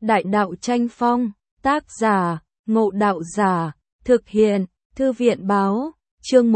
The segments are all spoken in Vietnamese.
Đại đạo tranh phong, tác giả, Ngộ Đạo Giả, thực hiện, Thư viện báo, chương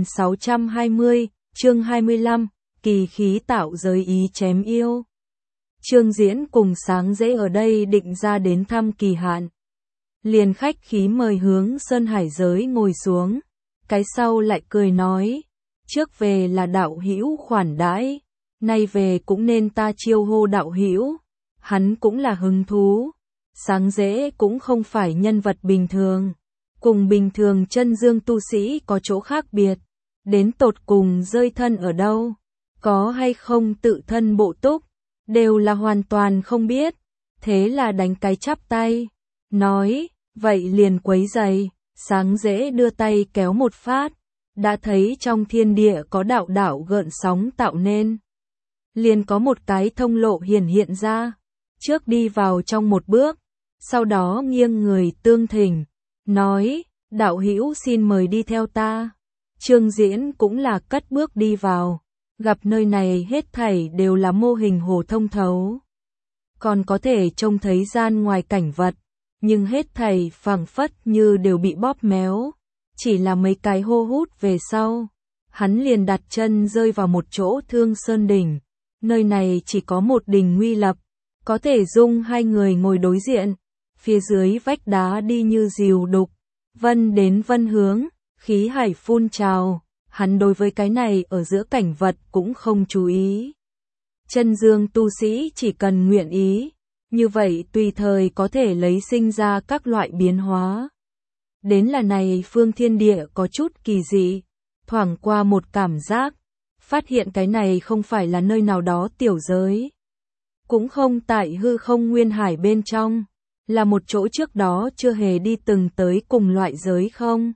1620, chương 25, kỳ khí tạo giới ý chém yêu. Trương Diễn cùng Sáng Dễ ở đây định ra đến thăm kỳ hạn. Liền khách khí mời hướng Sơn Hải giới ngồi xuống, cái sau lại cười nói, trước về là đạo hữu khoản đãi, nay về cũng nên ta chiêu hô đạo hữu. Hắn cũng là hứng thú. Sáng Dễ cũng không phải nhân vật bình thường, cùng bình thường chân dương tu sĩ có chỗ khác biệt, đến tột cùng rơi thân ở đâu, có hay không tự thân bộ túc, đều là hoàn toàn không biết. Thế là đánh cái chắp tay, nói, vậy liền quấy giày. Sáng Dễ đưa tay kéo một phát, đã thấy trong thiên địa có đạo đạo gợn sóng tạo nên. Liền có một cái thông lộ hiện ra, trước đi vào trong một bước, sau đó nghiêng người tương thỉnh, nói, đạo hữu xin mời đi theo ta. Trương Diễn cũng là cất bước đi vào, gặp nơi này hết thảy đều là mô hình hồ thông thấu. Còn có thể trông thấy gian ngoài cảnh vật, nhưng hết thảy phảng phất như đều bị bóp méo. Chỉ là mấy cái hô hút về sau, hắn liền đặt chân rơi vào một chỗ Thương Sơn đỉnh. Nơi này chỉ có một đỉnh nguy lập, có thể dung hai người ngồi đối diện. Phía dưới vách đá đi như diều đục, vân đến vân hướng, khí hải phun trào. Hắn đối với cái này ở giữa cảnh vật cũng không chú ý. Chân dương tu sĩ chỉ cần nguyện ý, như vậy tùy thời có thể lấy sinh ra các loại biến hóa. Đến là này phương thiên địa có chút kỳ dị, thoảng qua một cảm giác, phát hiện cái này không phải là nơi nào đó tiểu giới, cũng không tại hư không nguyên hải bên trong, là một chỗ trước đó chưa hề đi từng tới cùng loại giới không.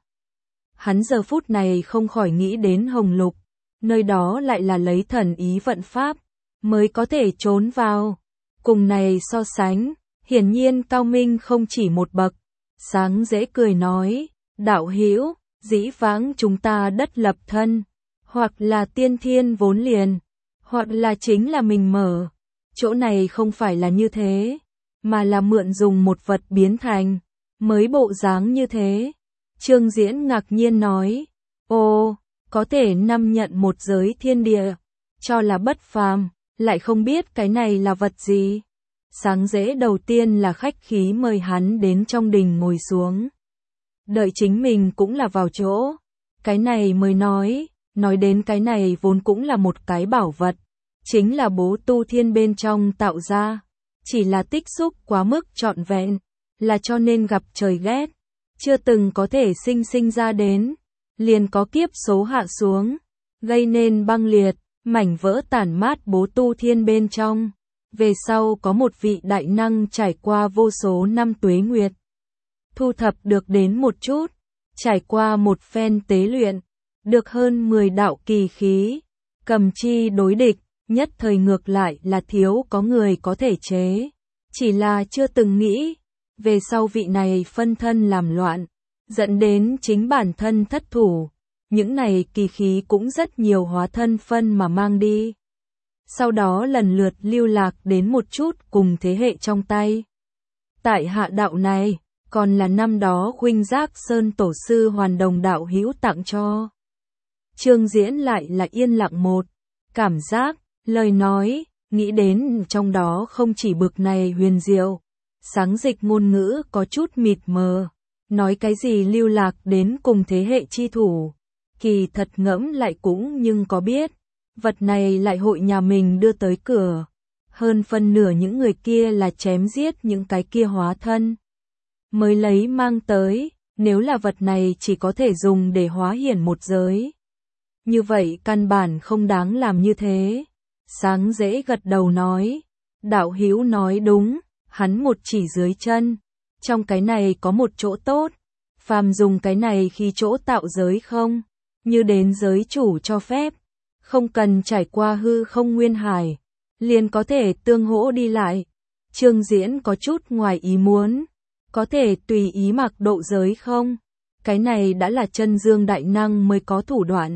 Hắn giờ phút này không khỏi nghĩ đến Hồng Lục, nơi đó lại là lấy thần ý vận pháp, mới có thể trốn vào. Cùng này so sánh, hiển nhiên cao minh không chỉ một bậc. Sáng Dễ cười nói, đạo hữu, dĩ vãng chúng ta đất lập thân, hoặc là tiên thiên vốn liền, hoặc là chính là mình mở. Chỗ này không phải là như thế, mà là mượn dùng một vật biến thành, mới bộ dáng như thế. Trương Diễn ngạc nhiên nói, ồ, có thể năm nhận một giới thiên địa, cho là bất phàm, lại không biết cái này là vật gì. Sáng Dễ đầu tiên là khách khí mời hắn đến trong đình ngồi xuống. Đợi chính mình cũng là vào chỗ. Cái này mới nói đến cái này vốn cũng là một cái bảo vật. Chính là bố tu thiên bên trong tạo ra. Chỉ là tích xúc quá mức trọn vẹn, là cho nên gặp trời ghét. Chưa từng có thể sinh ra đến. Liền có kiếp số hạ xuống, gây nên băng liệt, mảnh vỡ tản mát bố tu thiên bên trong. Về sau có một vị đại năng trải qua vô số năm tuế nguyệt, thu thập được đến một chút, trải qua một phen tế luyện, được hơn 10 đạo kỳ khí, cầm chi đối địch, nhất thời ngược lại là thiếu có người có thể chế, chỉ là chưa từng nghĩ, về sau vị này phân thân làm loạn, dẫn đến chính bản thân thất thủ, những này kỳ khí cũng rất nhiều hóa thân phân mà mang đi. Sau đó lần lượt lưu lạc đến một chút cùng thế hệ trong tay. Tại hạ đạo này, còn là năm đó Huynh Giác Sơn Tổ sư Hoàn Đồng đạo hữu tặng cho. Trương Diễn lại là yên lặng một cảm giác, lời nói, nghĩ đến trong đó không chỉ bực này huyền diệu. Sáng dịch ngôn ngữ có chút mịt mờ, nói cái gì lưu lạc đến cùng thế hệ chi thủ. Kỳ thật ngẫm lại cũng nhưng có biết. Vật này lại hội nhà mình đưa tới cửa. Hơn phân nửa những người kia là chém giết những cái kia hóa thân. Mới lấy mang tới, nếu là vật này chỉ có thể dùng để hóa hiển một giới. Như vậy căn bản không đáng làm như thế. Sáng Dễ gật đầu nói. Đạo hữu nói đúng, hắn một chỉ dưới chân. Trong cái này có một chỗ tốt. Phàm dùng cái này khi chỗ tạo giới không. Như đến giới chủ cho phép. Không cần trải qua hư không nguyên hải, liền có thể tương hỗ đi lại. Trương Diễn có chút ngoài ý muốn, có thể tùy ý mặc độ giới không? Cái này đã là chân dương đại năng mới có thủ đoạn.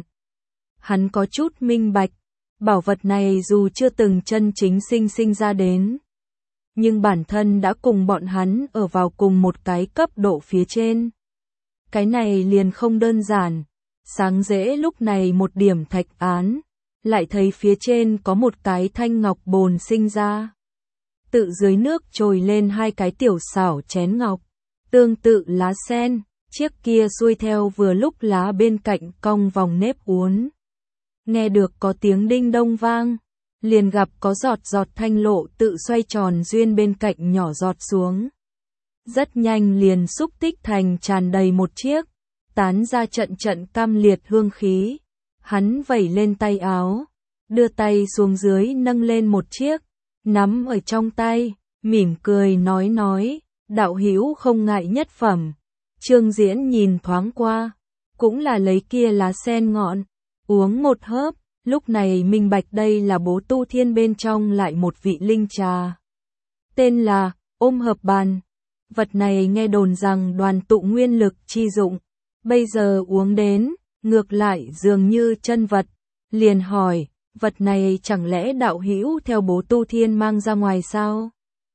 Hắn có chút minh bạch, bảo vật này dù chưa từng chân chính sinh ra đến, nhưng bản thân đã cùng bọn hắn ở vào cùng một cái cấp độ phía trên. Cái này liền không đơn giản. Sáng dễ lúc này một điểm thạch án, lại thấy phía trên có một cái thanh ngọc bồn sinh ra. Tự dưới nước trồi lên hai cái tiểu xảo chén ngọc, tương tự lá sen, chiếc kia xuôi theo vừa lúc lá bên cạnh cong vòng nếp uốn. Nghe được có tiếng đinh đông vang, liền gặp có giọt giọt thanh lộ tự xoay tròn duyên bên cạnh nhỏ giọt xuống. Rất nhanh liền xúc tích thành tràn đầy một chiếc, tán ra trận trận cam liệt hương khí. Hắn vẩy lên tay áo, đưa tay xuống dưới nâng lên một chiếc, nắm ở trong tay, mỉm cười nói, đạo hữu không ngại nhất phẩm. Trương Diễn nhìn thoáng qua, cũng là lấy kia lá sen ngọn, uống một hớp, lúc này minh bạch đây là Bố Tu Thiên bên trong lại một vị linh trà. Tên là Ôm Hợp Bàn. Vật này nghe đồn rằng đoàn tụ nguyên lực chi dụng, bây giờ uống đến, ngược lại dường như chân vật, liền hỏi, vật này chẳng lẽ đạo hữu theo Bố Tu Thiên mang ra ngoài sao?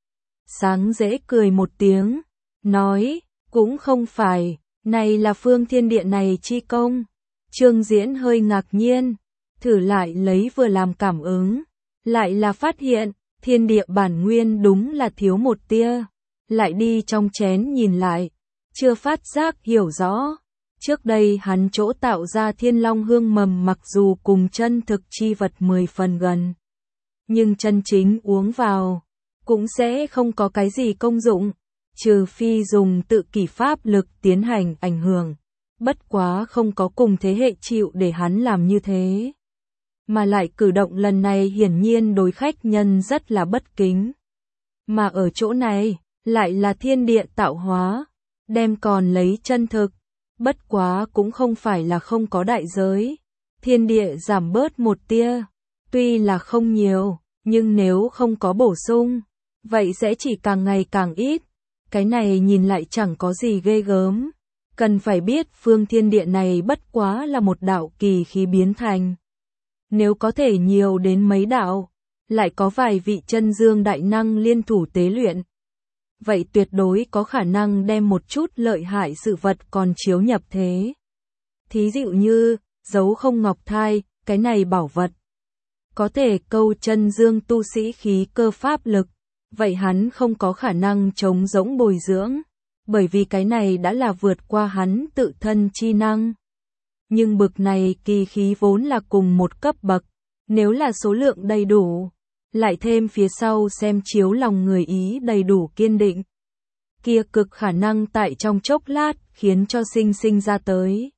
Sáng dễ cười một tiếng, nói, cũng không phải, này là phương thiên địa này chi công. Trương Diễn hơi ngạc nhiên, thử lại lấy vừa làm cảm ứng, lại là phát hiện, thiên địa bản nguyên đúng là thiếu một tia, lại đi trong chén nhìn lại, chưa phát giác hiểu rõ. Trước đây hắn chỗ tạo ra thiên long hương mầm mặc dù cùng chân thực chi vật 10 phần gần, nhưng chân chính uống vào, cũng sẽ không có cái gì công dụng, trừ phi dùng tự kỷ pháp lực tiến hành ảnh hưởng, bất quá không có cùng thế hệ chịu để hắn làm như thế. Mà lại cử động lần này hiển nhiên đối khách nhân rất là bất kính. Mà ở chỗ này, lại là thiên địa tạo hóa, đem còn lấy chân thực, bất quá cũng không phải là không có đại giới. Thiên địa giảm bớt một tia, tuy là không nhiều, nhưng nếu không có bổ sung, vậy sẽ chỉ càng ngày càng ít. Cái này nhìn lại chẳng có gì ghê gớm. Cần phải biết phương thiên địa này bất quá là một đạo kỳ khí biến thành. Nếu có thể nhiều đến mấy đạo, lại có vài vị chân dương đại năng liên thủ tế luyện, vậy tuyệt đối có khả năng đem một chút lợi hại sự vật còn chiếu nhập thế. Thí dụ như, dấu không ngọc thai, cái này bảo vật, có thể câu chân dương tu sĩ khí cơ pháp lực, vậy hắn không có khả năng chống rỗng bồi dưỡng, bởi vì cái này đã là vượt qua hắn tự thân chi năng. Nhưng bực này kỳ khí vốn là cùng một cấp bậc, nếu là số lượng đầy đủ, lại thêm phía sau xem chiếu lòng người ý đầy đủ kiên định, kia cực khả năng tại trong chốc lát khiến cho sinh ra tới.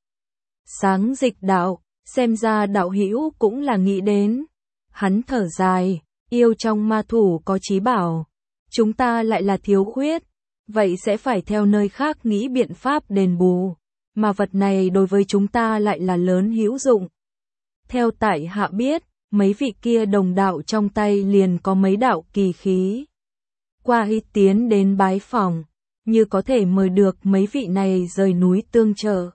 Sáng dịch đạo, xem ra đạo hữu cũng là nghĩ đến. Hắn thở dài, yêu trong ma thủ có chí bảo, chúng ta lại là thiếu khuyết, vậy sẽ phải theo nơi khác nghĩ biện pháp đền bù, mà vật này đối với chúng ta lại là lớn hữu dụng. Theo tại hạ biết, mấy vị kia đồng đạo trong tay liền có mấy đạo kỳ khí. Qua ý tiến đến bái phỏng, như có thể mời được mấy vị này rời núi tương trợ.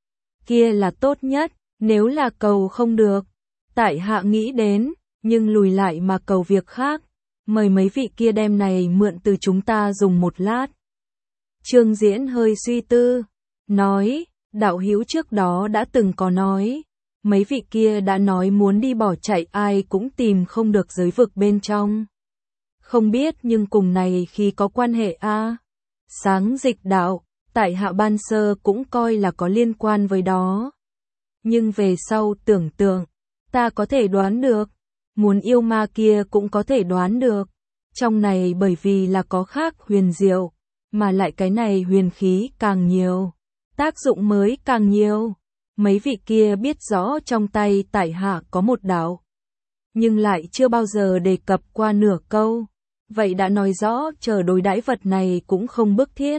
Kia là tốt nhất, nếu là cầu không được, tại hạ nghĩ đến, nhưng lùi lại mà cầu việc khác, mời mấy vị kia đem này mượn từ chúng ta dùng một lát. Trương Diễn hơi suy tư, nói, đạo hữu trước đó đã từng có nói, mấy vị kia đã nói muốn đi bỏ chạy ai cũng tìm không được giới vực bên trong. Không biết nhưng cùng này khi có quan hệ a. Sáng dịch đạo, tại hạ ban sơ cũng coi là có liên quan với đó. Nhưng về sau tưởng tượng, ta có thể đoán được, muốn yêu ma kia cũng có thể đoán được. Trong này bởi vì là có khác huyền diệu, mà lại cái này huyền khí càng nhiều, tác dụng mới càng nhiều. Mấy vị kia biết rõ trong tay tại hạ có một đạo, nhưng lại chưa bao giờ đề cập qua nửa câu. Vậy đã nói rõ chờ đối đãi vật này cũng không bức thiết.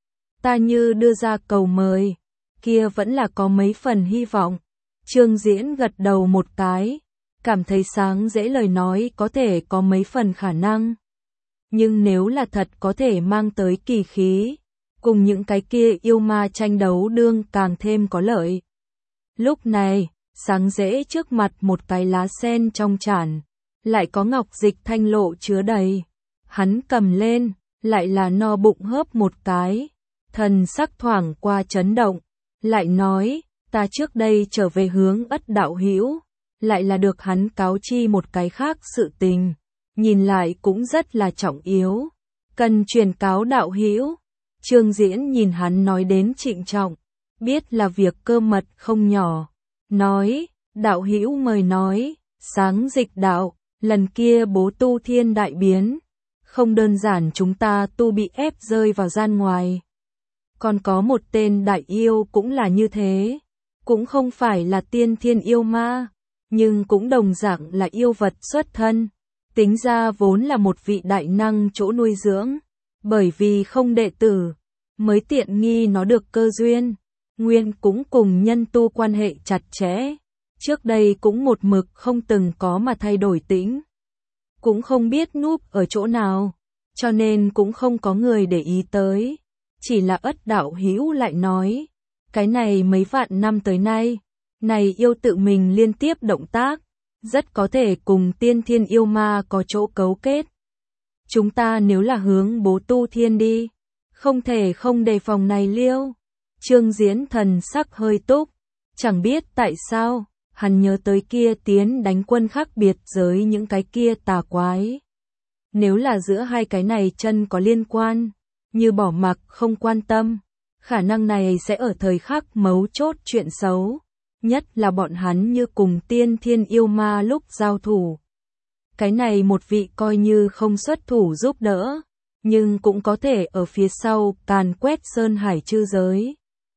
Ta như đưa ra cầu mời, kia vẫn là có mấy phần hy vọng. Trương Diễn gật đầu một cái, cảm thấy sáng dễ lời nói có thể có mấy phần khả năng. Nhưng nếu là thật có thể mang tới kỳ khí, cùng những cái kia yêu ma tranh đấu đương càng thêm có lợi. Lúc này, sáng dễ trước mặt một cái lá sen trong chản, lại có ngọc dịch thanh lộ chứa đầy. Hắn cầm lên, lại là no bụng hớp một cái, thần sắc thoảng qua chấn động, lại nói, ta trước đây trở về hướng Ất đạo hữu, lại là được hắn cáo chi một cái khác sự tình, nhìn lại cũng rất là trọng yếu, cần truyền cáo đạo hữu. Trương Diễn nhìn hắn nói đến trịnh trọng, biết là việc cơ mật không nhỏ, nói, đạo hữu mời nói, Sáng Dịch đạo, lần kia bố tu thiên đại biến, không đơn giản chúng ta tu bị ép rơi vào gian ngoài. Còn có một tên đại yêu cũng là như thế, cũng không phải là tiên thiên yêu ma, nhưng cũng đồng dạng là yêu vật xuất thân, tính ra vốn là một vị đại năng chỗ nuôi dưỡng, bởi vì không đệ tử, mới tiện nghi nó được cơ duyên, nguyên cũng cùng nhân tu quan hệ chặt chẽ, trước đây cũng một mực không từng có mà thay đổi tĩnh, cũng không biết núp ở chỗ nào, cho nên cũng không có người để ý tới, chỉ là Ất đạo hữu lại nói, cái này mấy vạn năm tới nay, này yêu tự mình liên tiếp động tác, rất có thể cùng tiên thiên yêu ma có chỗ cấu kết. Chúng ta nếu là hướng bố tu thiên đi, không thể không đề phòng này liêu. Trương Diễn thần sắc hơi túc, chẳng biết tại sao, hắn nhớ tới kia tiến đánh quân khác biệt giới những cái kia tà quái. Nếu là giữa hai cái này chân có liên quan, như bỏ mặc không quan tâm, khả năng này sẽ ở thời khắc mấu chốt chuyện xấu, nhất là bọn hắn như cùng tiên thiên yêu ma lúc giao thủ. Cái này một vị coi như không xuất thủ giúp đỡ, nhưng cũng có thể ở phía sau càn quét sơn hải chư giới.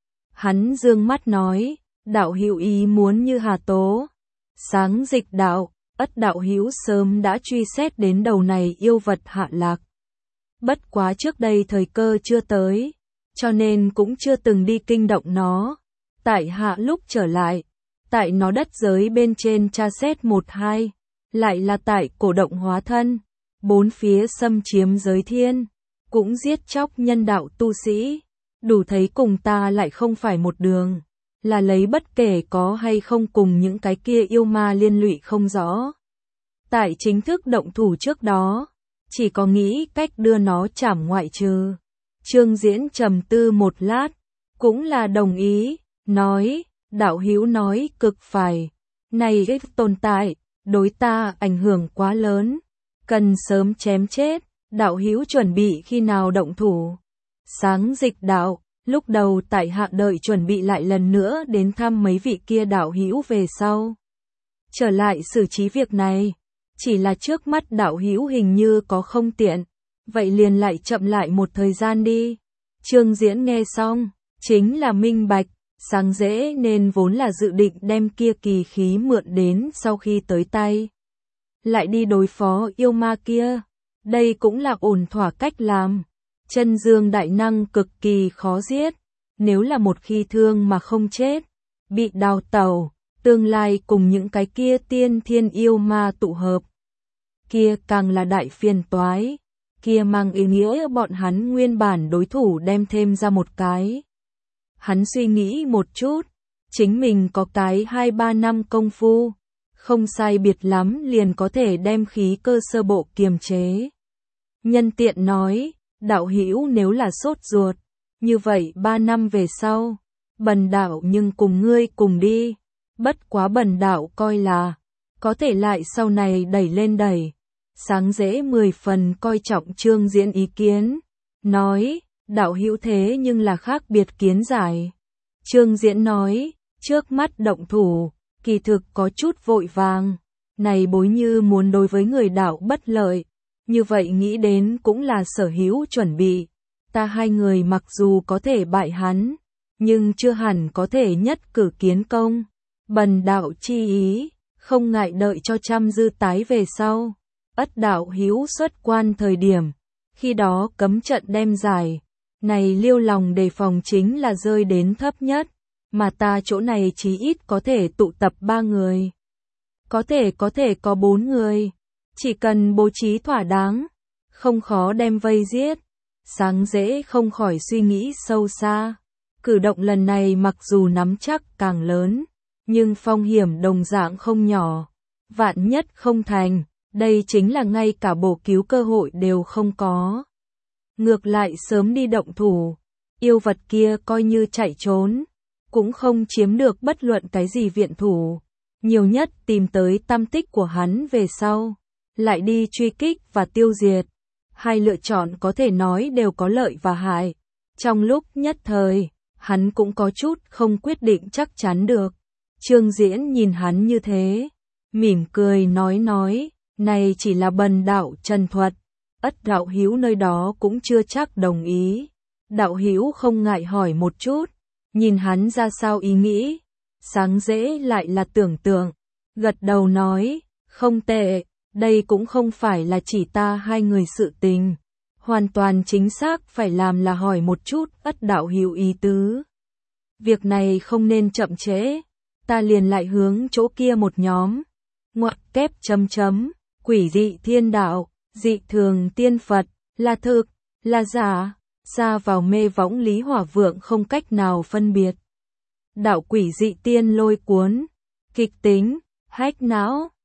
Hắn dương mắt nói, đạo hữu ý muốn như hà tố. Sáng Dịch đạo, Ất đạo hữu sớm đã truy xét đến đầu này yêu vật hạ lạc. Bất quá trước đây thời cơ chưa tới, cho nên cũng chưa từng đi kinh động nó. Tại hạ lúc trở lại, tại nó đất giới bên trên tra xét 1-2, lại là tại cổ động hóa thân, bốn phía xâm chiếm giới thiên, cũng giết chóc nhân đạo tu sĩ, đủ thấy cùng ta lại không phải một đường, là lấy bất kể có hay không cùng những cái kia yêu ma liên lụy không rõ. Tại chính thức động thủ trước đó, chỉ có nghĩ cách đưa nó trảm ngoại trừ. Trương Diễn trầm tư một lát, cũng là đồng ý, nói, đạo hữu nói cực phải, này ích tồn tại, đối ta ảnh hưởng quá lớn, cần sớm chém chết, đạo hữu chuẩn bị khi nào động thủ. Sáng Dịch đạo, lúc đầu tại hạ đợi chuẩn bị lại lần nữa đến thăm mấy vị kia đạo hữu về sau. Trở lại xử trí việc này, chỉ là trước mắt đạo hữu hình như có không tiện, vậy liền lại chậm lại một thời gian đi. Trương Diễn nghe xong, chính là minh bạch, sáng dễ nên vốn là dự định đem kia kỳ khí mượn đến sau khi tới tay. Lại đi đối phó yêu ma kia, đây cũng là ổn thỏa cách làm. Chân dương đại năng cực kỳ khó giết, nếu là một khi thương mà không chết, bị đào tẩu, tương lai cùng những cái kia tiên thiên yêu ma tụ hợp. Kia càng là đại phiền toái, kia mang ý nghĩa bọn hắn nguyên bản đối thủ đem thêm ra một cái. Hắn suy nghĩ một chút, chính mình có cái 2-3 năm công phu, không sai biệt lắm liền có thể đem khí cơ sơ bộ kiềm chế. Nhân tiện nói, đạo hữu nếu là sốt ruột, như vậy 3 năm về sau, bần đạo nhưng cùng ngươi cùng đi, bất quá bần đạo coi là, có thể lại sau này đẩy lên đẩy. Sáng dễ 10 phần coi trọng Trương Diễn ý kiến, nói, đạo hữu thế nhưng là khác biệt kiến giải. Trương Diễn nói, trước mắt động thủ, kỳ thực có chút vội vàng, này bối như muốn đối với người đạo bất lợi, như vậy nghĩ đến cũng là sở hữu chuẩn bị, ta hai người mặc dù có thể bại hắn, nhưng chưa hẳn có thể nhất cử kiến công, bần đạo chi ý, không ngại đợi cho trăm dư tái về sau. Ất đạo hữu xuất quan thời điểm, khi đó cấm trận đem giải, này liêu lòng đề phòng chính là rơi đến thấp nhất, mà ta chỗ này chí ít có thể tụ tập 3 người. Có thể có 4 người, chỉ cần bố trí thỏa đáng, không khó đem vây giết. Sáng dễ không khỏi suy nghĩ sâu xa, cử động lần này mặc dù nắm chắc càng lớn, nhưng phong hiểm đồng dạng không nhỏ, vạn nhất không thành. Đây chính là ngay cả bổ cứu cơ hội đều không có. Ngược lại sớm đi động thủ, yêu vật kia coi như chạy trốn, cũng không chiếm được bất luận cái gì viện thủ. Nhiều nhất tìm tới tăm tích của hắn về sau, lại đi truy kích và tiêu diệt. Hai lựa chọn có thể nói đều có lợi và hại. Trong lúc nhất thời, hắn cũng có chút không quyết định chắc chắn được. Trương Diễn nhìn hắn như thế, mỉm cười nói, này chỉ là bần đạo trần thuật, ất đạo hữu nơi đó cũng chưa chắc đồng ý. Đạo hữu không ngại hỏi một chút, nhìn hắn ra sao ý nghĩ, sáng dễ lại là tưởng tượng, gật đầu nói, không tệ, đây cũng không phải là chỉ ta hai người sự tình, hoàn toàn chính xác phải làm là hỏi một chút ất đạo hữu ý tứ. Việc này không nên chậm trễ, ta liền lại hướng chỗ kia một nhóm, ngoặc kép chấm, quỷ dị thiên đạo, dị thường tiên Phật, là thực, là giả, xa vào mê võng Lý Hỏa Vượng không cách nào phân biệt. Đạo quỷ dị tiên lôi cuốn, kịch tính, hách não,